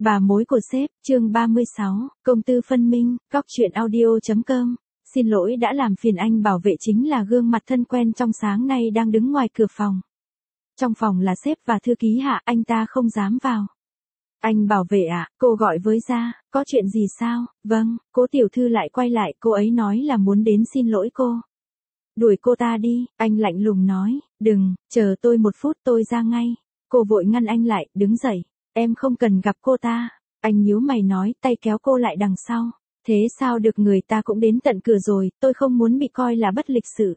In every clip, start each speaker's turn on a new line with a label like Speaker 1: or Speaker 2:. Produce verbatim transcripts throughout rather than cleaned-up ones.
Speaker 1: Bà mối của sếp, chương ba mươi sáu, công tư phân minh, góc truyện audio chấm com. Xin lỗi đã làm phiền anh. Bảo vệ chính là gương mặt thân quen trong sáng nay đang đứng ngoài cửa phòng. Trong phòng là sếp và thư ký Hạ, anh ta không dám vào. Anh bảo vệ ạ, à, cô gọi với ra, có chuyện gì sao? Vâng, Cố tiểu thư lại quay lại, cô ấy nói là muốn đến xin lỗi cô. Đuổi cô ta đi, anh lạnh lùng nói, đừng, chờ tôi một phút tôi ra ngay. Cô vội ngăn anh lại, đứng dậy, em không cần gặp cô ta. Anh nhíu mày nói, tay kéo cô lại đằng sau. Thế sao được, người ta cũng đến tận cửa rồi, tôi không muốn bị coi là bất lịch sự.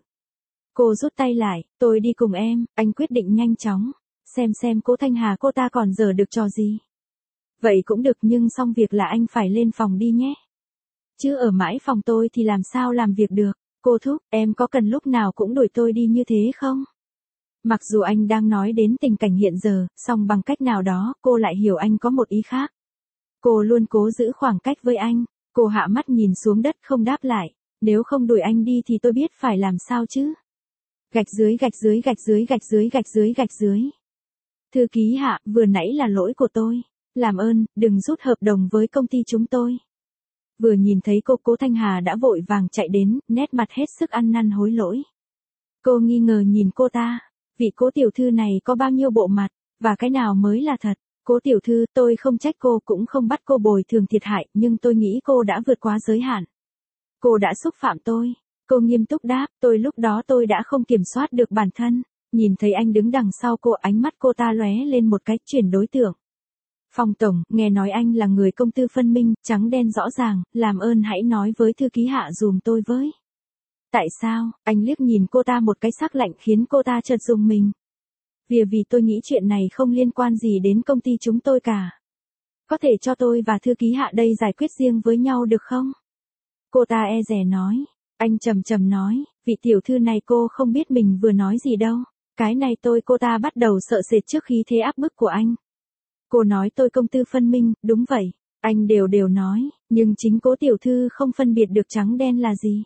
Speaker 1: Cô rút tay lại, tôi đi cùng em, anh quyết định nhanh chóng. Xem xem Cố Thanh Hà cô ta còn giở được trò gì. Vậy cũng được, nhưng xong việc là anh phải lên phòng đi nhé. Chứ ở mãi phòng tôi thì làm sao làm việc được. Cô thúc, em có cần lúc nào cũng đuổi tôi đi như thế không? Mặc dù anh đang nói đến tình cảnh hiện giờ, song bằng cách nào đó, cô lại hiểu anh có một ý khác. Cô luôn cố giữ khoảng cách với anh. Cô hạ mắt nhìn xuống đất không đáp lại. Nếu không đuổi anh đi thì tôi biết phải làm sao chứ. Gạch dưới gạch dưới gạch dưới gạch dưới gạch dưới gạch dưới. Thư ký Hạ, vừa nãy là lỗi của tôi. Làm ơn, đừng rút hợp đồng với công ty chúng tôi. Vừa nhìn thấy cô, Cố Thanh Hà đã vội vàng chạy đến, nét mặt hết sức ăn năn hối lỗi. Cô nghi ngờ nhìn cô ta. Vị Cố tiểu thư này có bao nhiêu bộ mặt, và cái nào mới là thật? Cố tiểu thư, tôi không trách cô, cũng không bắt cô bồi thường thiệt hại, nhưng tôi nghĩ cô đã vượt quá giới hạn. Cô đã xúc phạm tôi. Cô nghiêm túc đáp, tôi lúc đó tôi đã không kiểm soát được bản thân. Nhìn thấy anh đứng đằng sau cô, ánh mắt cô ta lóe lên một cái, chuyển đối tượng. Phong tổng, nghe nói anh là người công tư phân minh, trắng đen rõ ràng, làm ơn hãy nói với thư ký Hạ dùm tôi với. Tại sao? Anh liếc nhìn cô ta một cái sắc lạnh khiến cô ta chợt rùng mình. Vì vì tôi nghĩ chuyện này không liên quan gì đến công ty chúng tôi cả. Có thể cho tôi và thư ký Hạ đây giải quyết riêng với nhau được không? Cô ta e dè nói. Anh trầm trầm nói, vị tiểu thư này cô không biết mình vừa nói gì đâu. Cái này tôi cô ta bắt đầu sợ sệt trước khí thế áp bức của anh. Cô nói tôi công tư phân minh, đúng vậy. Anh đều đều nói, nhưng chính Cố tiểu thư không phân biệt được trắng đen là gì.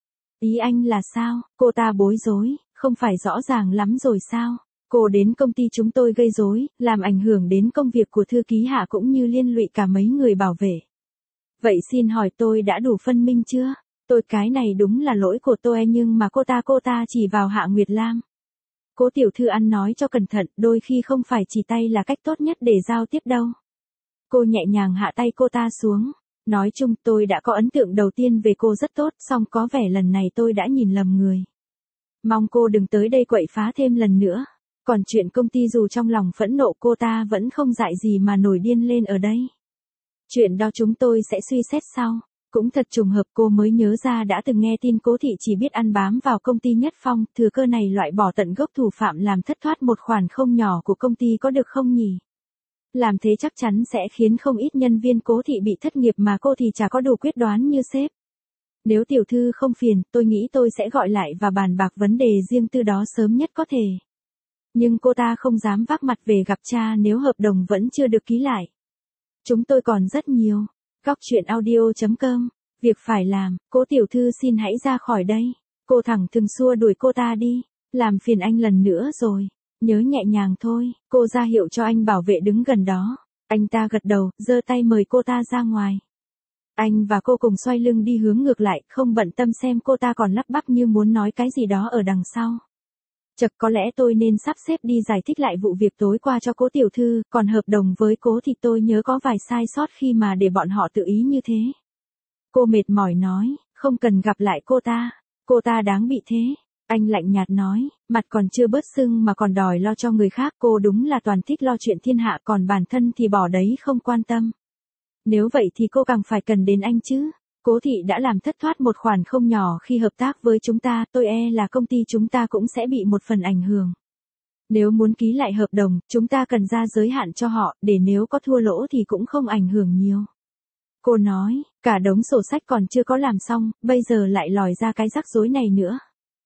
Speaker 1: Ý anh là sao? Cô ta bối rối, không phải rõ ràng lắm rồi sao? Cô đến công ty chúng tôi gây rối, làm ảnh hưởng đến công việc của thư ký Hạ cũng như liên lụy cả mấy người bảo vệ. Vậy xin hỏi tôi đã đủ phân minh chưa? Tôi cái này đúng là lỗi của tôi, nhưng mà cô ta cô ta chỉ vào Hạ Nguyệt Lam. Cố tiểu thư ăn nói cho cẩn thận, đôi khi không phải chỉ tay là cách tốt nhất để giao tiếp đâu. Cô nhẹ nhàng hạ tay cô ta xuống. Nói chung tôi đã có ấn tượng đầu tiên về cô rất tốt, song có vẻ lần này tôi đã nhìn lầm người. Mong cô đừng tới đây quậy phá thêm lần nữa. Còn chuyện công ty, dù trong lòng phẫn nộ, cô ta vẫn không dại gì mà nổi điên lên ở đây. Chuyện đó chúng tôi sẽ suy xét sau. Cũng thật trùng hợp, cô mới nhớ ra đã từng nghe tin Cố thị chỉ biết ăn bám vào công ty Nhất Phong, thừa cơ này loại bỏ tận gốc thủ phạm làm thất thoát một khoản không nhỏ của công ty, có được không nhỉ? Làm thế chắc chắn sẽ khiến không ít nhân viên Cố thị bị thất nghiệp, mà cô thì chả có đủ quyết đoán như sếp. Nếu tiểu thư không phiền, tôi nghĩ tôi sẽ gọi lại và bàn bạc vấn đề riêng tư đó sớm nhất có thể. Nhưng cô ta không dám vác mặt về gặp cha nếu hợp đồng vẫn chưa được ký lại. Chúng tôi còn rất nhiều. Góc truyện audio chấm com. Việc phải làm, Cố tiểu thư xin hãy ra khỏi đây. Cô thẳng thừng xua đuổi cô ta đi. Làm phiền anh lần nữa rồi. Nhớ nhẹ nhàng thôi. Cô ra hiệu cho anh bảo vệ đứng gần đó. Anh ta gật đầu, giơ tay mời cô ta ra ngoài. Anh và cô cùng xoay lưng đi hướng ngược lại, không bận tâm xem cô ta còn lắp bắp như muốn nói cái gì đó ở đằng sau. Chật, có lẽ tôi nên sắp xếp đi giải thích lại vụ việc tối qua cho Cố tiểu thư, còn hợp đồng với Cố thì tôi nhớ có vài sai sót khi mà để bọn họ tự ý như thế. Cô mệt mỏi nói, không cần gặp lại cô ta, cô ta đáng bị thế. Anh lạnh nhạt nói, mặt còn chưa bớt sưng mà còn đòi lo cho người khác, cô đúng là toàn thích lo chuyện thiên hạ, còn bản thân thì bỏ đấy không quan tâm. Nếu vậy thì cô càng phải cần đến anh chứ. Cố thị đã làm thất thoát một khoản không nhỏ khi hợp tác với chúng ta, tôi e là công ty chúng ta cũng sẽ bị một phần ảnh hưởng. Nếu muốn ký lại hợp đồng, chúng ta cần ra giới hạn cho họ, để nếu có thua lỗ thì cũng không ảnh hưởng nhiều. Cô nói, cả đống sổ sách còn chưa có làm xong, bây giờ lại lòi ra cái rắc rối này nữa.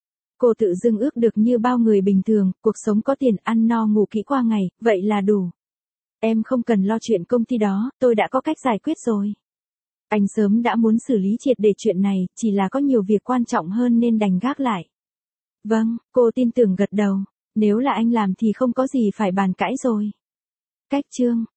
Speaker 1: Cô tự dưng ước được như bao người bình thường, cuộc sống có tiền, ăn no ngủ kỹ qua ngày, vậy là đủ. Em không cần lo chuyện công ty đó, tôi đã có cách giải quyết rồi. Anh sớm đã muốn xử lý triệt để chuyện này, chỉ là có nhiều việc quan trọng hơn nên đành gác lại. Vâng, cô tin tưởng gật đầu. Nếu là anh làm thì không có gì phải bàn cãi rồi. Cách chương